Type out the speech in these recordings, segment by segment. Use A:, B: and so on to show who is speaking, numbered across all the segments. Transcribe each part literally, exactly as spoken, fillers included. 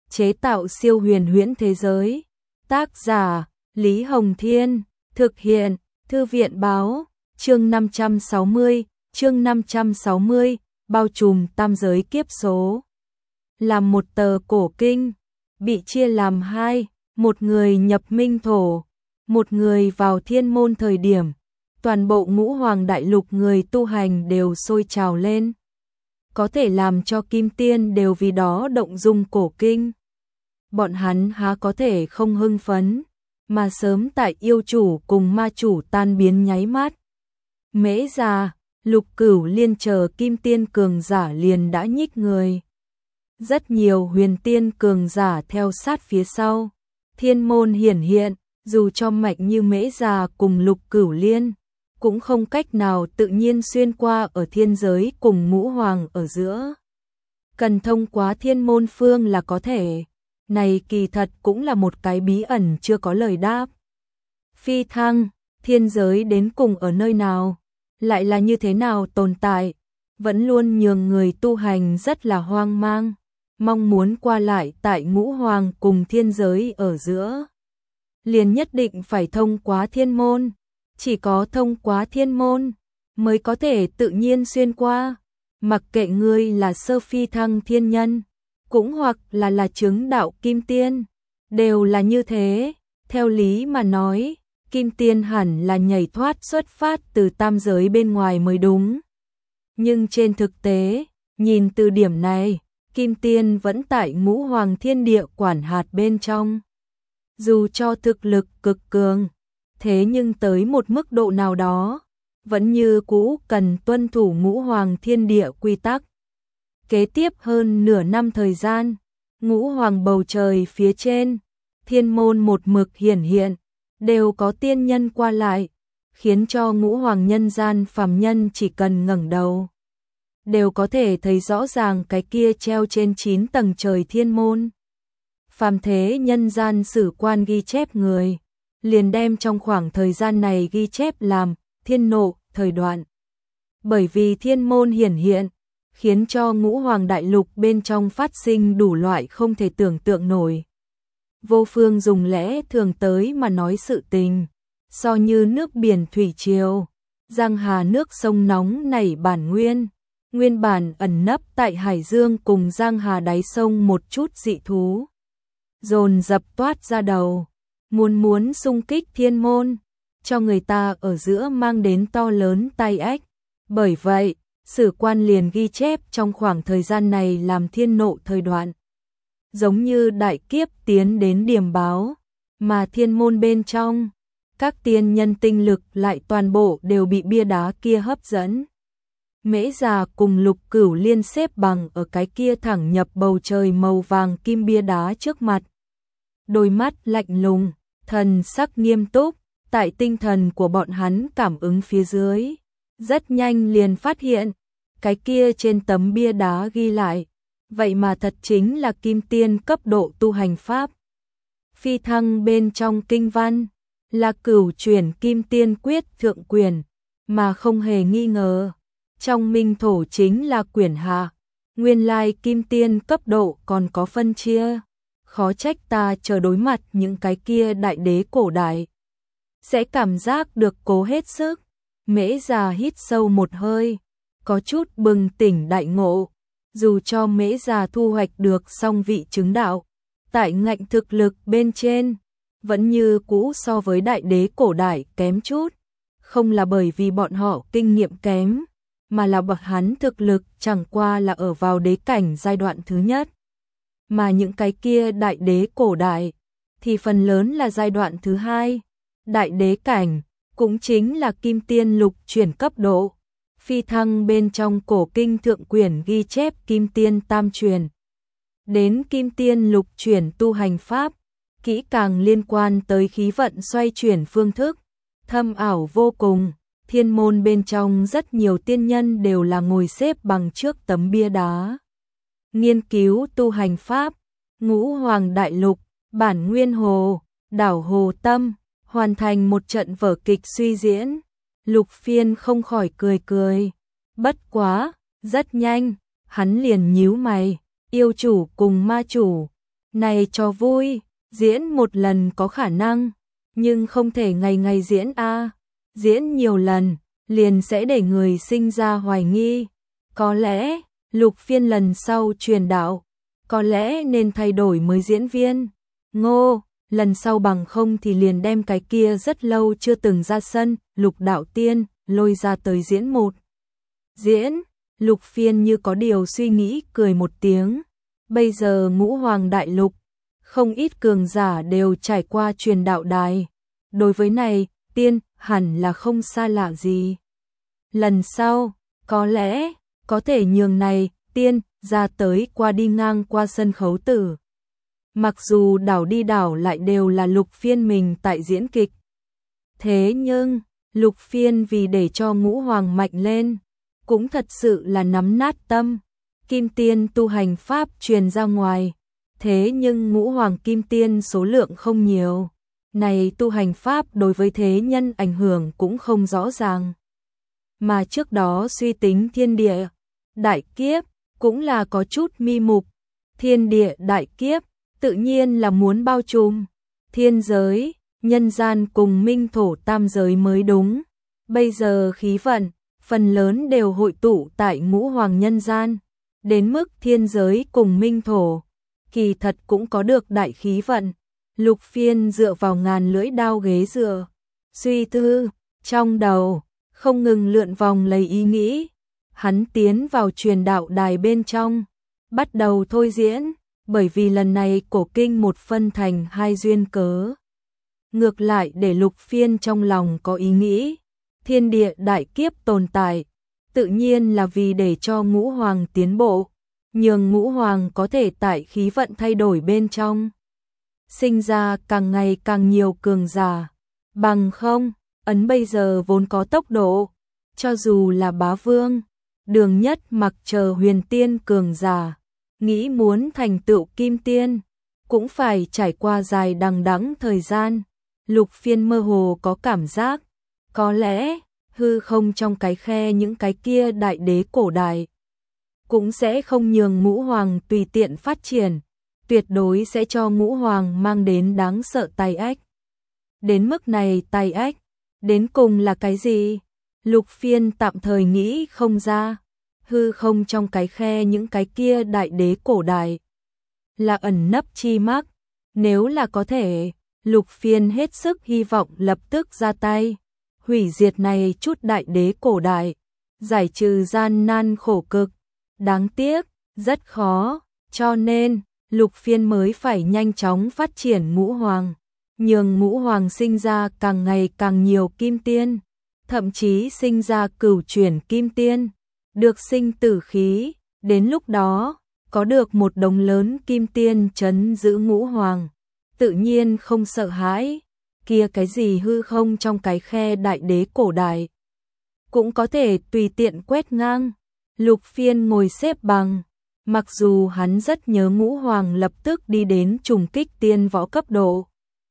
A: chế tạo siêu huyền huyễn thế giới. Tác giả Lý Hồng Thiên, thực hiện Thư viện Báo. Chương năm trăm sáu mươi, chương năm trăm sáu mươi, bao trùm tam giới kiếp số. Làm một tờ cổ kinh, bị chia làm hai, một người nhập minh thổ, một người vào thiên môn thời điểm, toàn bộ ngũ hoàng đại lục người tu hành đều sôi trào lên. Có thể làm cho kim tiên đều vì đó động dung cổ kinh. Bọn hắn há có thể không hưng phấn, mà sớm tại yêu chủ cùng ma chủ tan biến nháy mắt. Mễ Già, Lục Cửu Liên chờ kim tiên cường giả liền đã nhích người. Rất nhiều huyền tiên cường giả theo sát phía sau. Thiên môn hiển hiện, dù cho mạnh như Mễ Già cùng Lục Cửu Liên, cũng không cách nào tự nhiên xuyên qua ở thiên giới cùng ngũ hoàng ở giữa. Cần thông qua thiên môn phương là có thể. Này kỳ thật cũng là một cái bí ẩn chưa có lời đáp. Phi thăng, thiên giới đến cùng ở nơi nào? Lại là như thế nào tồn tại? Vẫn luôn nhường người tu hành rất là hoang mang, mong muốn qua lại tại ngũ hoàng cùng thiên giới ở giữa. Liền nhất định phải thông qua thiên môn, chỉ có thông qua thiên môn mới có thể tự nhiên xuyên qua. Mặc kệ ngươi là sơ phi thăng thiên nhân, cũng hoặc là là chứng đạo kim tiên, đều là như thế. Theo lý mà nói, kim tiên hẳn là nhảy thoát xuất phát từ tam giới bên ngoài mới đúng. Nhưng trên thực tế, nhìn từ điểm này, kim tiên vẫn tại ngũ hoàng thiên địa quản hạt bên trong. Dù cho thực lực cực cường, thế nhưng tới một mức độ nào đó, vẫn như cũ cần tuân thủ ngũ hoàng thiên địa quy tắc. Kế tiếp hơn nửa năm thời gian, ngũ hoàng bầu trời phía trên, thiên môn một mực hiển hiện, đều có tiên nhân qua lại, khiến cho ngũ hoàng nhân gian phàm nhân chỉ cần ngẩng đầu, đều có thể thấy rõ ràng cái kia treo trên chín tầng trời thiên môn. Phàm thế nhân gian sử quan ghi chép người, liền đem trong khoảng thời gian này ghi chép làm thiên nộ thời đoạn. Bởi vì thiên môn hiển hiện, khiến cho ngũ hoàng đại lục bên trong phát sinh đủ loại không thể tưởng tượng nổi. Vô phương dùng lẽ thường tới mà nói sự tình, so như nước biển thủy triều, giang hà nước sông nóng nảy bản nguyên, nguyên bản ẩn nấp tại hải dương cùng giang hà đáy sông một chút dị thú. Dồn dập toát ra đầu, muốn muốn xung kích thiên môn, cho người ta ở giữa mang đến to lớn tai ách. Bởi vậy, sử quan liền ghi chép trong khoảng thời gian này làm thiên nộ thời đoạn. Giống như đại kiếp tiến đến điểm báo, mà thiên môn bên trong, các tiên nhân tinh lực lại toàn bộ đều bị bia đá kia hấp dẫn. Mễ Già cùng Lục Cửu Liên xếp bằng ở cái kia thẳng nhập bầu trời màu vàng kim bia đá trước mặt. Đôi mắt lạnh lùng, thần sắc nghiêm túc, tại tinh thần của bọn hắn cảm ứng phía dưới. Rất nhanh liền phát hiện, cái kia trên tấm bia đá ghi lại, vậy mà thật chính là kim tiên cấp độ tu hành pháp. Phi thăng bên trong kinh văn, là cửu chuyển kim tiên quyết thượng quyền, mà không hề nghi ngờ. Trong minh thổ chính là quyển hạ, nguyên lai kim tiên cấp độ còn có phân chia. Khó trách ta chờ đối mặt những cái kia đại đế cổ đại, sẽ cảm giác được cố hết sức. Mễ Già hít sâu một hơi, có chút bừng tỉnh đại ngộ. Dù cho Mễ Già thu hoạch được song vị chứng đạo, tại ngạnh thực lực bên trên, vẫn như cũ so với đại đế cổ đại kém chút. Không là bởi vì bọn họ kinh nghiệm kém, mà là bậc hắn thực lực chẳng qua là ở vào đế cảnh giai đoạn thứ nhất. Mà những cái kia đại đế cổ đại, thì phần lớn là giai đoạn thứ hai. Đại đế cảnh, cũng chính là kim tiên lục chuyển cấp độ. Phi thăng bên trong cổ kinh thượng quyển ghi chép kim tiên tam truyền. Đến kim tiên lục chuyển tu hành pháp, kỹ càng liên quan tới khí vận xoay chuyển phương thức, thâm ảo vô cùng. Thiên môn bên trong rất nhiều tiên nhân đều là ngồi xếp bằng trước tấm bia đá, nghiên cứu tu hành pháp. Ngũ hoàng đại lục, bản nguyên hồ, đảo hồ tâm, hoàn thành một trận vở kịch suy diễn. Lục Phiên không khỏi cười cười. Bất quá, rất nhanh, hắn liền nhíu mày, yêu chủ cùng ma chủ, Này cho vui, diễn một lần có khả năng, nhưng không thể ngày ngày diễn a. Diễn nhiều lần, liền sẽ để người sinh ra hoài nghi. Có lẽ, Lục Phiên lần sau truyền đạo, có lẽ nên thay đổi mới diễn viên. Ngô, lần sau bằng không thì liền đem cái kia rất lâu chưa từng ra sân, Lục Đạo Tiên, lôi ra tới diễn một. Diễn, Lục Phiên như có điều suy nghĩ cười một tiếng. Bây giờ Ngũ Hoàng Đại Lục, không ít cường giả đều trải qua truyền đạo đài. Đối với này, tiên hẳn là không xa lạ gì. Lần sau, có lẽ, có thể nhường này, tiên, ra tới qua đi ngang qua sân khấu tử. Mặc dù đảo đi đảo lại đều là Lục Phiên mình tại diễn kịch. Thế nhưng, Lục Phiên vì để cho Ngũ Hoàng mạnh lên, cũng thật sự là nắm nát tâm. Kim Tiên tu hành pháp truyền ra ngoài, thế nhưng Ngũ Hoàng Kim Tiên số lượng không nhiều. Này tu hành pháp đối với thế nhân ảnh hưởng cũng không rõ ràng. Mà trước đó suy tính thiên địa, đại kiếp, cũng là có chút mi mục. Thiên địa đại kiếp, tự nhiên là muốn bao trùm thiên giới, nhân gian cùng minh thổ tam giới mới đúng. Bây giờ khí vận, phần lớn đều hội tụ tại Ngũ Hoàng nhân gian, đến mức thiên giới cùng minh thổ, kỳ thật cũng có được đại khí vận. Lục Phiên dựa vào ngàn lưỡi đao ghế dựa, suy tư, trong đầu, không ngừng lượn vòng lấy ý nghĩ. Hắn tiến vào truyền đạo đài bên trong, bắt đầu thôi diễn, bởi vì lần này cổ kinh một phân thành hai duyên cớ. Ngược lại để Lục Phiên trong lòng có ý nghĩ, thiên địa đại kiếp tồn tại, tự nhiên là vì để cho Ngũ Hoàng tiến bộ, nhường Ngũ Hoàng có thể tại khí vận thay đổi bên trong. Sinh ra càng ngày càng nhiều cường giả, bằng không, ấn bây giờ vốn có tốc độ, cho dù là bá vương, Đường Nhất Mặc chờ huyền tiên cường giả, nghĩ muốn thành tựu kim tiên, cũng phải trải qua dài đằng đẵng thời gian. Lục Phiên mơ hồ có cảm giác, có lẽ, hư không trong cái khe những cái kia đại đế cổ đại, cũng sẽ không nhường Ngũ Hoàng tùy tiện phát triển, tuyệt đối sẽ cho Ngũ Hoàng mang đến đáng sợ tai ách. Đến mức này tai ách, đến cùng là cái gì? Lục Phiên tạm thời nghĩ không ra. Hư không trong cái khe những cái kia đại đế cổ đại, là ẩn nấp chi mắc. Nếu là có thể, Lục Phiên hết sức hy vọng lập tức ra tay, hủy diệt này chút đại đế cổ đại, giải trừ gian nan khổ cực. Đáng tiếc, rất khó, cho nên, Lục Phiên mới phải nhanh chóng phát triển Ngũ Hoàng, nhường Ngũ Hoàng sinh ra càng ngày càng nhiều kim tiên, thậm chí sinh ra cửu chuyển kim tiên, được sinh tử khí, đến lúc đó, có được một đống lớn kim tiên trấn giữ Ngũ Hoàng, tự nhiên không sợ hãi, kia cái gì hư không trong cái khe đại đế cổ đại, cũng có thể tùy tiện quét ngang. Lục Phiên ngồi xếp bằng, mặc dù hắn rất nhớ Ngũ Hoàng lập tức đi đến trùng kích tiên võ cấp độ.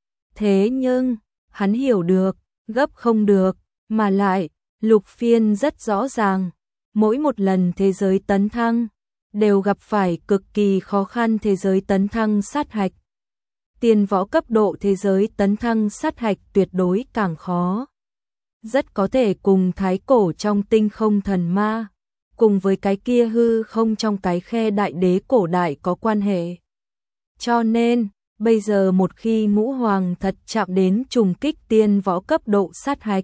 A: Thế nhưng, hắn hiểu được, gấp không được, mà lại, Lục Phiên rất rõ ràng, mỗi một lần thế giới tấn thăng, đều gặp phải cực kỳ khó khăn thế giới tấn thăng sát hạch. Tiên võ cấp độ thế giới tấn thăng sát hạch tuyệt đối càng khó. Rất có thể cùng thái cổ trong tinh không thần ma, cùng với cái kia hư không trong cái khe đại đế cổ đại có quan hệ. Cho nên, bây giờ một khi Ngũ Hoàng thật chạm đến trùng kích tiên võ cấp độ sát hạch,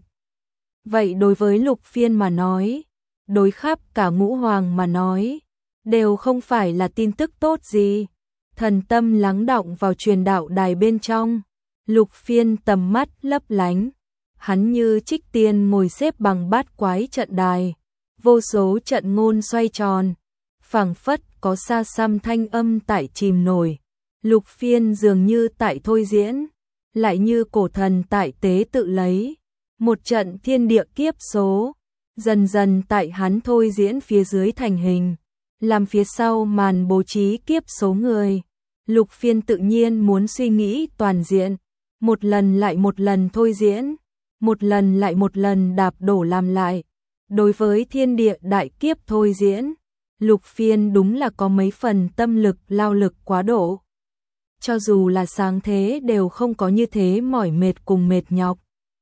A: vậy đối với Lục Phiên mà nói, đối khắp cả Ngũ Hoàng mà nói, đều không phải là tin tức tốt gì. Thần tâm lắng đọng vào truyền đạo đài bên trong, Lục Phiên tầm mắt lấp lánh, hắn như trích tiên ngồi xếp bằng bát quái trận đài, vô số trận ngôn xoay tròn, phảng phất có xa xăm thanh âm tại chìm nổi. Lục Phiên dường như tại thôi diễn, lại như cổ thần tại tế tự lấy, một trận thiên địa kiếp số, dần dần tại hắn thôi diễn phía dưới thành hình, làm phía sau màn bố trí kiếp số người. Lục Phiên tự nhiên muốn suy nghĩ toàn diện, một lần lại một lần thôi diễn, một lần lại một lần đạp đổ làm lại. Đối với thiên địa đại kiếp thôi diễn, Lục Phiên đúng là có mấy phần tâm lực lao lực quá độ. cho dù là sáng thế đều không có như thế mỏi mệt cùng mệt nhọc.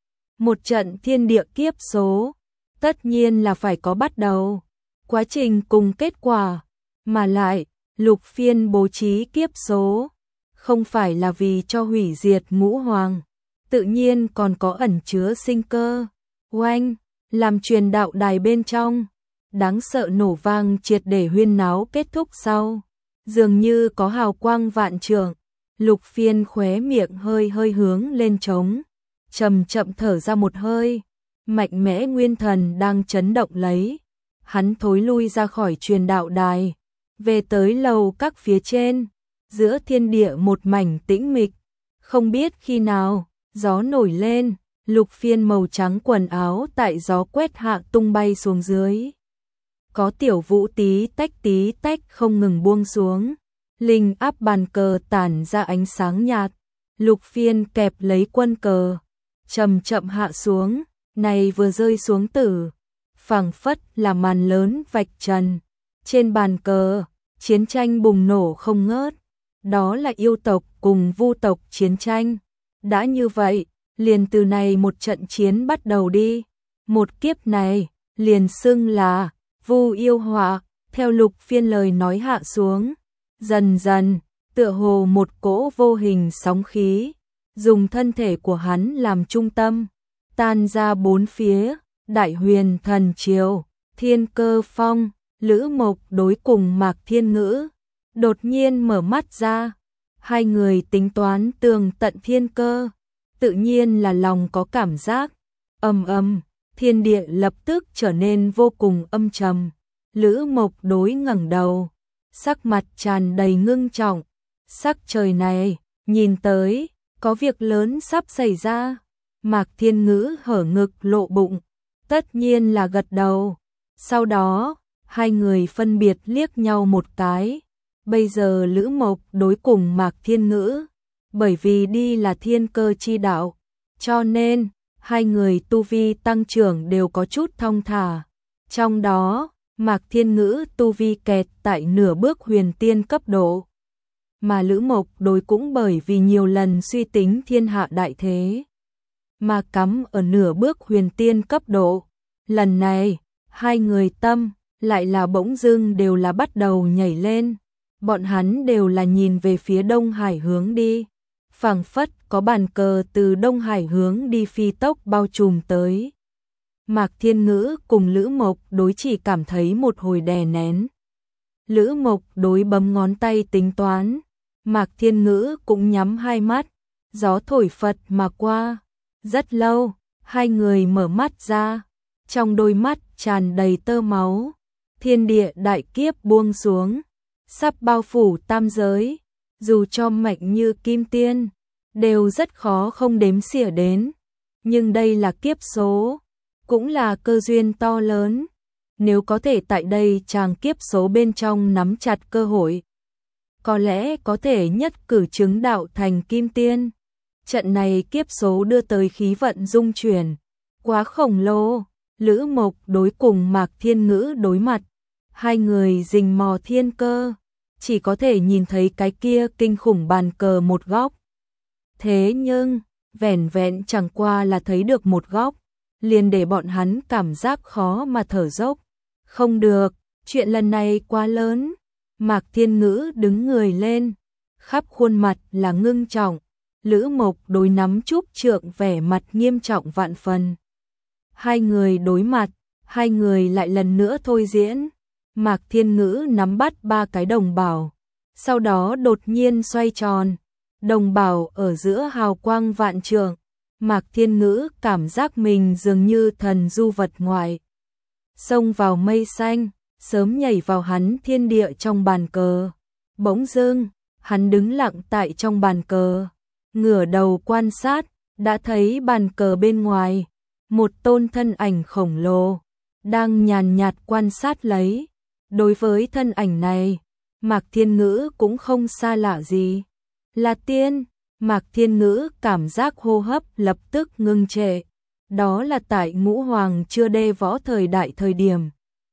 A: Một trận thiên địa kiếp số, tất nhiên là phải có bắt đầu, quá trình cùng kết quả, mà lại, Lục Phiên bố trí kiếp số, không phải là vì cho hủy diệt ngũ hoàng, tự nhiên còn có ẩn chứa sinh cơ. Oanh, làm truyền đạo đài bên trong, đáng sợ nổ vang triệt để huyên náo kết thúc sau, dường như có hào quang vạn trượng. Lục Phiên khóe miệng hơi hơi hướng lên trống, chậm chậm thở ra một hơi, mạnh mẽ nguyên thần đang chấn động lấy, hắn thối lui ra khỏi truyền đạo đài, về tới lầu các phía trên, giữa thiên địa một mảnh tĩnh mịch, không biết khi nào, gió nổi lên, Lục Phiên màu trắng quần áo tại gió quét hạ tung bay xuống dưới. Có tiểu vũ tí tách tí tách không ngừng buông xuống, linh áp bàn cờ tản ra ánh sáng nhạt, Lục Phiên kẹp lấy quân cờ, chậm chậm hạ xuống, này vừa rơi xuống tử, phảng phất là màn lớn vạch trần, trên bàn cờ, chiến tranh bùng nổ không ngớt, đó là yêu tộc cùng vu tộc chiến tranh, đã như vậy, liền từ này một trận chiến bắt đầu đi, một kiếp này, liền xưng là vu yêu họa, theo Lục Phiên lời nói hạ xuống, dần dần, tựa hồ một cỗ vô hình sóng khí, dùng thân thể của hắn làm trung tâm, tan ra bốn phía, Đại Huyền Thần Triều, Thiên Cơ Phong, Lữ Mộc đối cùng Mạc Thiên Ngữ, đột nhiên mở mắt ra, hai người tính toán tường tận thiên cơ, tự nhiên là lòng có cảm giác, ầm ầm, thiên địa lập tức trở nên vô cùng âm trầm, Lữ Mộc đối ngẩng đầu, sắc mặt tràn đầy ngưng trọng, sắc trời này, nhìn tới, có việc lớn sắp xảy ra, Mạc Thiên Ngữ hở ngực lộ bụng, tất nhiên là gật đầu, sau đó, hai người phân biệt liếc nhau một cái, bây giờ Lữ Mộc đối cùng Mạc Thiên Ngữ, bởi vì đi là thiên cơ chi đạo, cho nên, hai người tu vi tăng trưởng đều có chút thong thả, trong đó, Mạc Thiên Ngữ tu vi kẹt tại nửa bước huyền tiên cấp độ, mà Lữ Mộc đối cũng bởi vì nhiều lần suy tính thiên hạ đại thế, mà cắm ở nửa bước huyền tiên cấp độ, lần này, hai người tâm, lại là bỗng dưng đều là bắt đầu nhảy lên, bọn hắn đều là nhìn về phía Đông Hải hướng đi, phảng phất có bàn cờ từ Đông Hải hướng đi phi tốc bao trùm tới. Mạc Thiên Ngữ cùng Lữ Mộc đối chỉ cảm thấy một hồi đè nén. Lữ Mộc đối bấm ngón tay tính toán, Mạc Thiên Ngữ cũng nhắm hai mắt, gió thổi phật mà qua. Rất lâu, hai người mở mắt ra, trong đôi mắt tràn đầy tơ máu, thiên địa đại kiếp buông xuống, sắp bao phủ tam giới, dù cho mạnh như kim tiên, đều rất khó không đếm xỉa đến, nhưng đây là kiếp số, cũng là cơ duyên to lớn, nếu có thể tại đây chàng kiếp số bên trong nắm chặt cơ hội, có lẽ có thể nhất cử chứng đạo thành kim tiên. Trận này kiếp số đưa tới khí vận dung chuyển, quá khổng lồ, Lữ Mộc đối cùng Mạc Thiên Ngữ đối mặt, hai người rình mò thiên cơ, chỉ có thể nhìn thấy cái kia kinh khủng bàn cờ một góc. Thế nhưng, vẻn vẹn chẳng qua là thấy được một góc, liền để bọn hắn cảm giác khó mà thở dốc. Không được, chuyện lần này quá lớn. Mạc Thiên Ngữ đứng người lên, khắp khuôn mặt là ngưng trọng. Lữ Mộc đối nắm trúc trượng vẻ mặt nghiêm trọng vạn phần. Hai người đối mặt, hai người lại lần nữa thôi diễn. Mạc Thiên Ngữ nắm bắt ba cái đồng bảo, sau đó đột nhiên xoay tròn. Đồng bảo ở giữa hào quang vạn trượng, Mạc Thiên Ngữ cảm giác mình dường như thần du vật ngoại. Xông vào mây xanh, sớm nhảy vào hắn thiên địa trong bàn cờ. Bỗng dưng, hắn đứng lặng tại trong bàn cờ, ngửa đầu quan sát, đã thấy bàn cờ bên ngoài, một tôn thân ảnh khổng lồ, đang nhàn nhạt quan sát lấy. Đối với thân ảnh này, Mạc Thiên Ngữ cũng không xa lạ gì. Là tiên, Mạc Thiên Ngữ cảm giác hô hấp lập tức ngưng trệ. Đó là tại Ngũ Hoàng chưa đê võ thời đại thời điểm.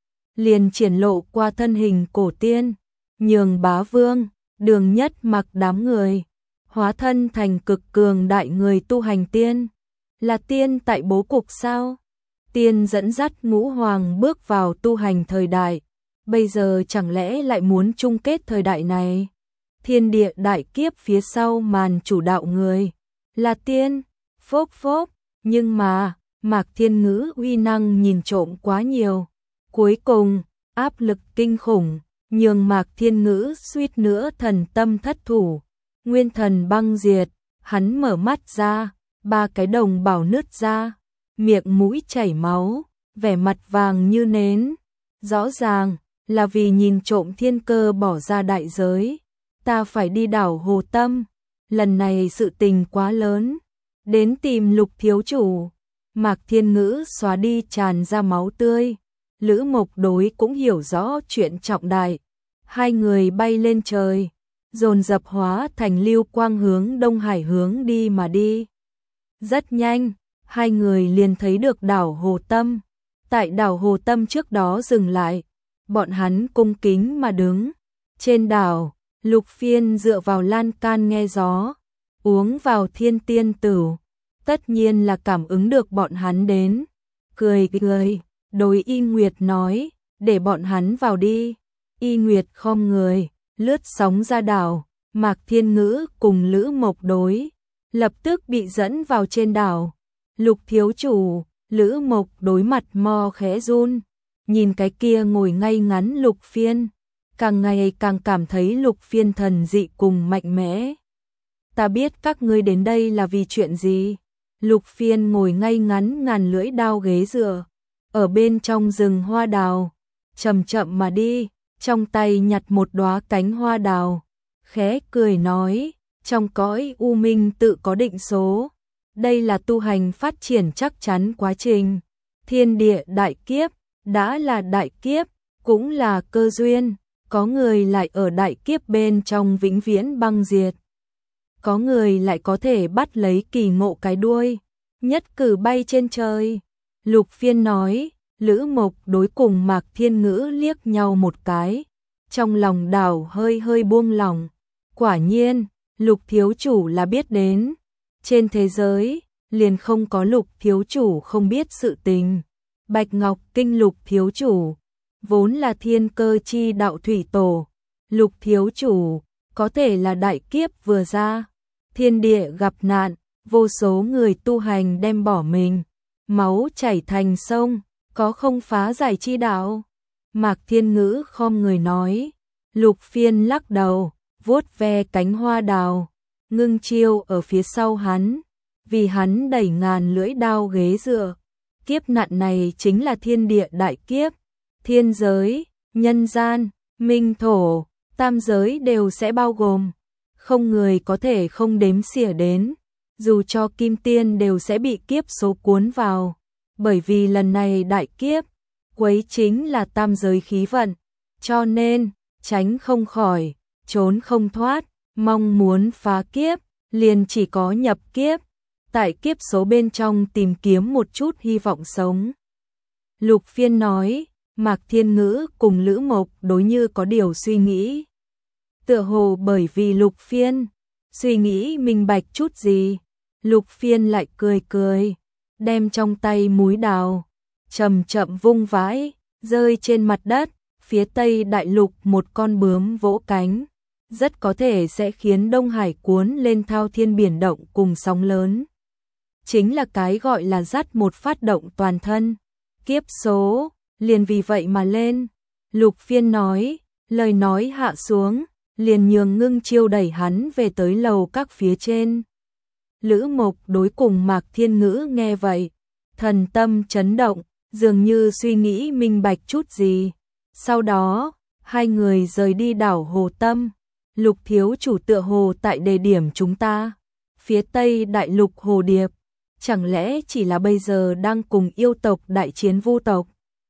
A: Liền triển lộ qua thân hình cổ tiên, Nhường Bá Vương, Đường Nhất Mặc đám người, hóa thân thành cực cường đại người tu hành tiên. Là tiên tại bố cục sao? Tiên dẫn dắt ngũ hoàng bước vào tu hành thời đại, bây giờ chẳng lẽ lại muốn chung kết thời đại này? Thiên địa đại kiếp phía sau màn chủ đạo người là tiên. Phốc phốc, nhưng mà Mạc Thiên Ngữ uy năng nhìn trộm quá nhiều. Cuối cùng, áp lực kinh khủng, nhường Mạc Thiên Ngữ suýt nữa thần tâm thất thủ. Nguyên thần băng diệt, hắn mở mắt ra, ba cái đồng bảo nứt ra, miệng mũi chảy máu, vẻ mặt vàng như nến. Rõ ràng là vì nhìn trộm thiên cơ bỏ ra đại giới. Ta phải đi đảo Hồ Tâm, lần này sự tình quá lớn. Đến tìm Lục thiếu chủ. Mạc Thiên Ngữ xóa đi tràn ra máu tươi. Lữ Mộc Đối cũng hiểu rõ chuyện trọng đại. Hai người bay lên trời, dồn dập hóa thành lưu quang hướng Đông Hải hướng đi mà đi. Rất nhanh, hai người liền thấy được đảo Hồ Tâm. Tại đảo Hồ Tâm trước đó dừng lại, bọn hắn cung kính mà đứng. Trên đảo, Lục Phiên dựa vào lan can nghe gió, uống vào thiên tiên tửu. Tất nhiên là cảm ứng được bọn hắn đến. Cười cười, đối Y Nguyệt nói, để bọn hắn vào đi. Y Nguyệt khom người, lướt sóng ra đảo. Mạc Thiên Ngữ cùng Lữ Mộc Đối lập tức bị dẫn vào trên đảo. Lục thiếu chủ, Lữ Mộc Đối mặt mo khẽ run, nhìn cái kia ngồi ngay ngắn Lục Phiên, càng ngày càng cảm thấy Lục Phiên thần dị cùng mạnh mẽ. Ta biết các ngươi đến đây là vì chuyện gì? Lục Phiên ngồi ngay ngắn ngàn lưỡi đao ghế dựa, ở bên trong rừng hoa đào, chậm chậm mà đi, trong tay nhặt một đóa cánh hoa đào, khẽ cười nói, trong cõi u minh tự có định số, đây là tu hành phát triển chắc chắn quá trình. Thiên địa đại kiếp, đã là đại kiếp, cũng là cơ duyên, có người lại ở đại kiếp bên trong vĩnh viễn băng diệt. Có người lại có thể bắt lấy kỳ ngộ cái đuôi, nhất cử bay trên trời. Lục Phiên nói, Lữ Mộc Đối cùng Mạc Thiên Ngữ liếc nhau một cái, trong lòng đảo hơi hơi buông lỏng. Quả nhiên, Lục thiếu chủ là biết đến. Trên thế giới, liền không có Lục thiếu chủ không biết sự tình. Bạch Ngọc Kinh Lục thiếu chủ, vốn là thiên cơ chi đạo thủy tổ. Lục thiếu chủ, có thể là đại kiếp vừa ra. Thiên địa gặp nạn, vô số người tu hành đem bỏ mình, máu chảy thành sông, có không phá giải chi đạo? Mạc Thiên Ngữ khom người nói. Lục Phiên lắc đầu, vuốt ve cánh hoa đào, ngưng chiêu ở phía sau hắn, vì hắn đẩy ngàn lưỡi đao ghế dựa. Kiếp nạn này chính là thiên địa đại kiếp, thiên giới, nhân gian, minh thổ, tam giới đều sẽ bao gồm, không người có thể không đếm xỉa đến, dù cho kim tiên đều sẽ bị kiếp số cuốn vào, bởi vì lần này đại kiếp, quấy chính là tam giới khí vận, cho nên, tránh không khỏi, trốn không thoát, mong muốn phá kiếp, liền chỉ có nhập kiếp, tại kiếp số bên trong tìm kiếm một chút hy vọng sống. Lục Phiên nói, Mạc Thiên Ngữ cùng Lữ Mộc Đối như có điều suy nghĩ. Tựa hồ bởi vì Lục Phiên suy nghĩ minh bạch chút gì, Lục Phiên lại cười cười, đem trong tay múi đào, chậm chậm vung vãi, rơi trên mặt đất, phía tây đại lục một con bướm vỗ cánh, rất có thể sẽ khiến Đông Hải cuốn lên thao thiên biển động cùng sóng lớn. Chính là cái gọi là dắt một phát động toàn thân, kiếp số, liền vì vậy mà lên. Lục Phiên nói, lời nói hạ xuống, liền nhường ngưng chiêu đẩy hắn về tới lầu các phía trên. Lữ Mộc Đối cùng Mạc Thiên Ngữ nghe vậy, thần tâm chấn động, dường như suy nghĩ minh bạch chút gì. Sau đó, hai người rời đi đảo Hồ Tâm. Lục thiếu chủ tựa hồ tại đề điểm chúng ta. Phía tây đại lục Hồ Điệp, chẳng lẽ chỉ là bây giờ đang cùng yêu tộc đại chiến vu tộc?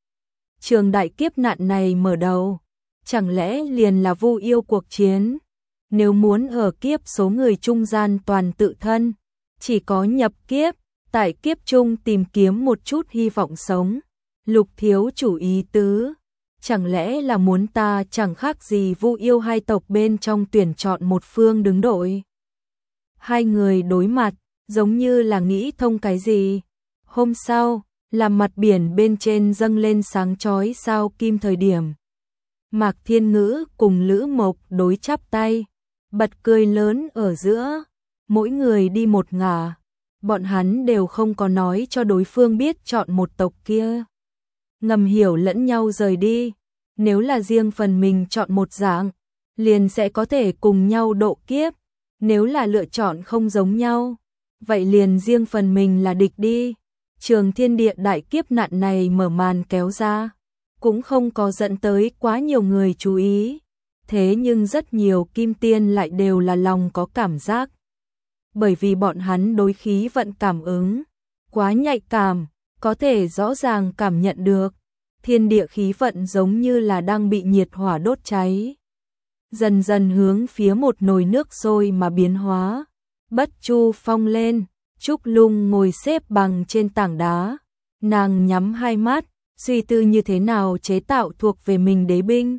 A: Trường đại kiếp nạn này mở đầu, chẳng lẽ liền là vu yêu cuộc chiến? Nếu muốn ở kiếp số người trung gian toàn tự thân, chỉ có nhập kiếp, tại kiếp trung tìm kiếm một chút hy vọng sống. Lục thiếu chủ ý tứ, chẳng lẽ là muốn ta chẳng khác gì vu yêu hai tộc bên trong tuyển chọn một phương đứng đội? Hai người đối mặt, giống như là nghĩ thông cái gì. Hôm sau, làm mặt biển bên trên dâng lên sáng chói sao kim thời điểm. Mạc Thiên Ngữ cùng Lữ Mộc đối chắp tay, bật cười lớn ở giữa, mỗi người đi một ngả. Bọn hắn đều không có nói cho đối phương biết chọn một tộc kia. Ngầm hiểu lẫn nhau rời đi, nếu là riêng phần mình chọn một dạng, liền sẽ có thể cùng nhau độ kiếp, nếu là lựa chọn không giống nhau, vậy liền riêng phần mình là địch đi. Trường thiên địa đại kiếp nạn này mở màn kéo ra, cũng không có dẫn tới quá nhiều người chú ý, thế nhưng rất nhiều kim tiên lại đều là lòng có cảm giác. Bởi vì bọn hắn đối khí vận cảm ứng quá nhạy cảm, có thể rõ ràng cảm nhận được thiên địa khí vận giống như là đang bị nhiệt hỏa đốt cháy, dần dần hướng phía một nồi nước sôi mà biến hóa. Bất Chu Phong lên, Trúc Lung ngồi xếp bằng trên tảng đá, nàng nhắm hai mắt, suy tư như thế nào chế tạo thuộc về mình đế binh.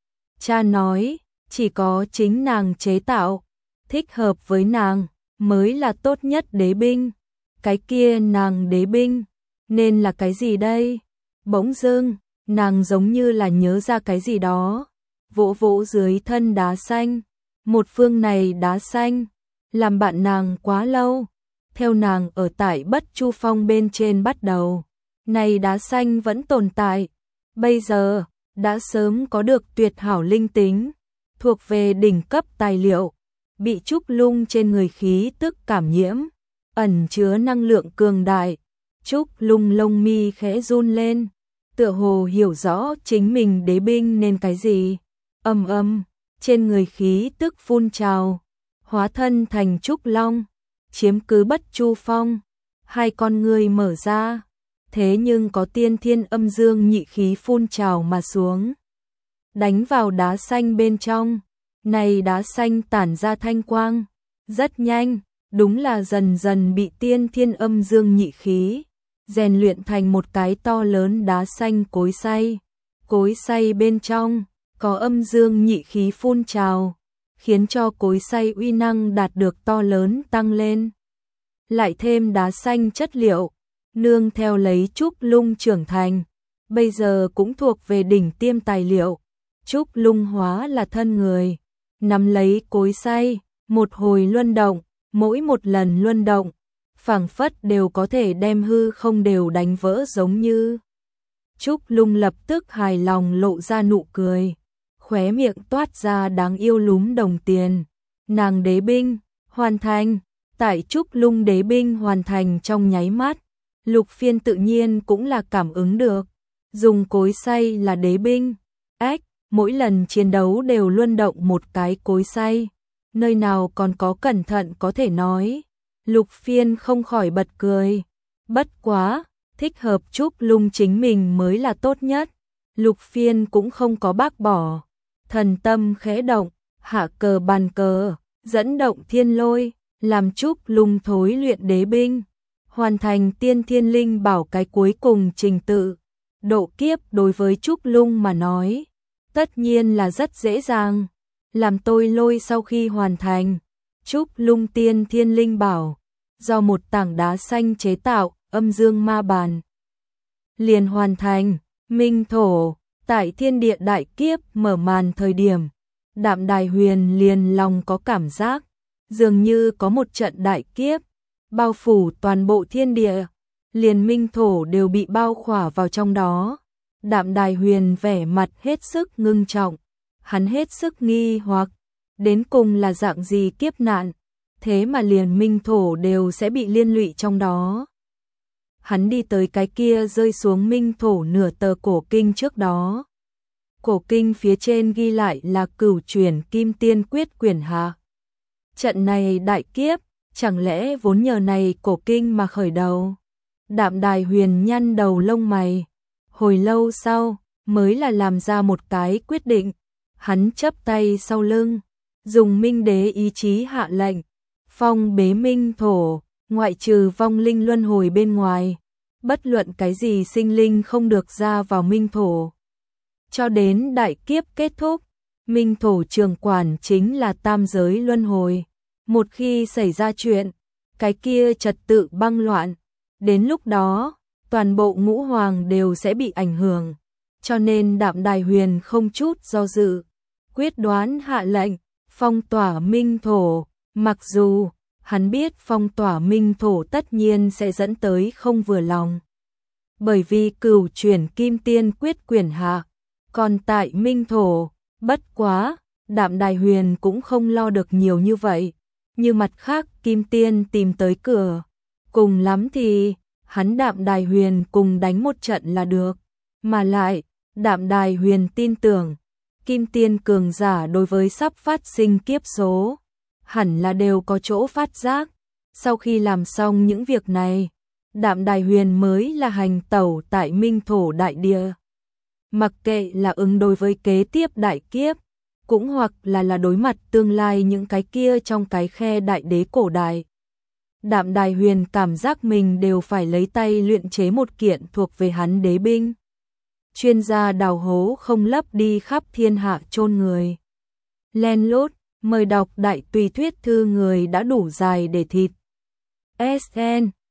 A: Cha nói, chỉ có chính nàng chế tạo, thích hợp với nàng, mới là tốt nhất đế binh. Cái kia nàng đế binh, nên là cái gì đây? Bỗng dưng, nàng giống như là nhớ ra cái gì đó, vỗ vỗ dưới thân đá xanh. Một phương này đá xanh, làm bạn nàng quá lâu, theo nàng ở tại Bất Chu Phong bên trên bắt đầu. Này đá xanh vẫn tồn tại, bây giờ, đã sớm có được tuyệt hảo linh tính, thuộc về đỉnh cấp tài liệu, bị Trúc Lung trên người khí tức cảm nhiễm, ẩn chứa năng lượng cường đại. Trúc Lung lông mi khẽ run lên, tựa hồ hiểu rõ chính mình đế binh nên cái gì. Âm âm, trên người khí tức phun trào, hóa thân thành Trúc Long, chiếm cứ Bất Chu Phong. Hai con người mở ra, thế nhưng có tiên thiên âm dương nhị khí phun trào mà xuống, đánh vào đá xanh bên trong. Này đá xanh tản ra thanh quang, rất nhanh, đúng là dần dần bị tiên thiên âm dương nhị khí rèn luyện thành một cái to lớn đá xanh cối xay. Cối xay bên trong có âm dương nhị khí phun trào, khiến cho cối xay uy năng đạt được to lớn tăng lên. Lại thêm đá xanh chất liệu, nương theo lấy Trúc Lung trưởng thành, bây giờ cũng thuộc về đỉnh tiêm tài liệu. Trúc Lung hóa là thân người, nắm lấy cối xay, một hồi luân động, mỗi một lần luân động, phảng phất đều có thể đem hư không đều đánh vỡ giống như. Trúc Lung lập tức hài lòng lộ ra nụ cười, khóe miệng toát ra đáng yêu lúm đồng tiền. Nàng đế binh, hoàn thành. Tại Trúc Lung đế binh hoàn thành trong nháy mắt, Lục Phiên tự nhiên cũng là cảm ứng được. Dùng cối xay là đế binh, ách, mỗi lần chiến đấu đều luân động một cái cối xay, nơi nào còn có cẩn thận có thể nói. Lục Phiên không khỏi bật cười, bất quá, thích hợp Trúc Lung chính mình mới là tốt nhất. Lục Phiên cũng không có bác bỏ, thần tâm khẽ động, hạ cờ bàn cờ, dẫn động thiên lôi, làm Trúc Lung thối luyện đế binh, hoàn thành tiên thiên linh bảo cái cuối cùng trình tự. Độ kiếp đối với Trúc Lung mà nói, tất nhiên là rất dễ dàng. Làm tôi lôi sau khi hoàn thành, Trúc Lung tiên thiên linh bảo, do một tảng đá xanh chế tạo, âm dương ma bàn, liền hoàn thành. Minh thổ, tại thiên địa đại kiếp mở màn thời điểm, Đạm Đài Huyền liền lòng có cảm giác, dường như có một trận đại kiếp, bao phủ toàn bộ thiên địa, liền minh thổ đều bị bao khỏa vào trong đó. Đạm Đài Huyền vẻ mặt hết sức ngưng trọng, hắn hết sức nghi hoặc, đến cùng là dạng gì kiếp nạn, thế mà liền minh thổ đều sẽ bị liên lụy trong đó. Hắn đi tới cái kia rơi xuống minh thổ nửa tờ cổ kinh trước đó. Cổ kinh phía trên ghi lại là Cửu Chuyển Kim Tiên Quyết quyển hạ. Trận này đại kiếp, chẳng lẽ vốn nhờ này cổ kinh mà khởi đầu? Đạm Đài Huyền nhăn đầu lông mày, hồi lâu sau mới là làm ra một cái quyết định. Hắn chắp tay sau lưng, dùng minh đế ý chí hạ lệnh, phong bế minh thổ, ngoại trừ vong linh luân hồi bên ngoài, bất luận cái gì sinh linh không được ra vào minh thổ. Cho đến đại kiếp kết thúc, minh thổ trường quản chính là tam giới luân hồi. Một khi xảy ra chuyện, cái kia trật tự băng loạn, đến lúc đó, toàn bộ ngũ hoàng đều sẽ bị ảnh hưởng. Cho nên Đạm Đài Huyền không chút do dự, quyết đoán hạ lệnh, phong tỏa minh thổ, mặc dù hắn biết phong tỏa minh thổ tất nhiên sẽ dẫn tới không vừa lòng. Bởi vì cửu chuyển kim tiên quyết quyền hạ, còn tại minh thổ, bất quá, Đạm Đài Huyền cũng không lo được nhiều như vậy. Như mặt khác kim tiên tìm tới cửa, cùng lắm thì hắn Đạm Đài Huyền cùng đánh một trận là được. Mà lại, Đạm Đài Huyền tin tưởng, kim tiên cường giả đối với sắp phát sinh kiếp số, hẳn là đều có chỗ phát giác. Sau khi làm xong những việc này, Đạm Đài Huyền mới là hành tẩu tại minh thổ đại địa. Mặc kệ là ứng đối với kế tiếp đại kiếp, cũng hoặc là là đối mặt tương lai những cái kia trong cái khe đại đế cổ đại. Đạm Đài Huyền cảm giác mình đều phải lấy tay luyện chế một kiện thuộc về hắn đế binh. Chuyên gia đào hố không lấp đi khắp thiên hạ chôn người. Len lút, mời đọc đại tùy thuyết thư người đã đủ dài để thịt. ét en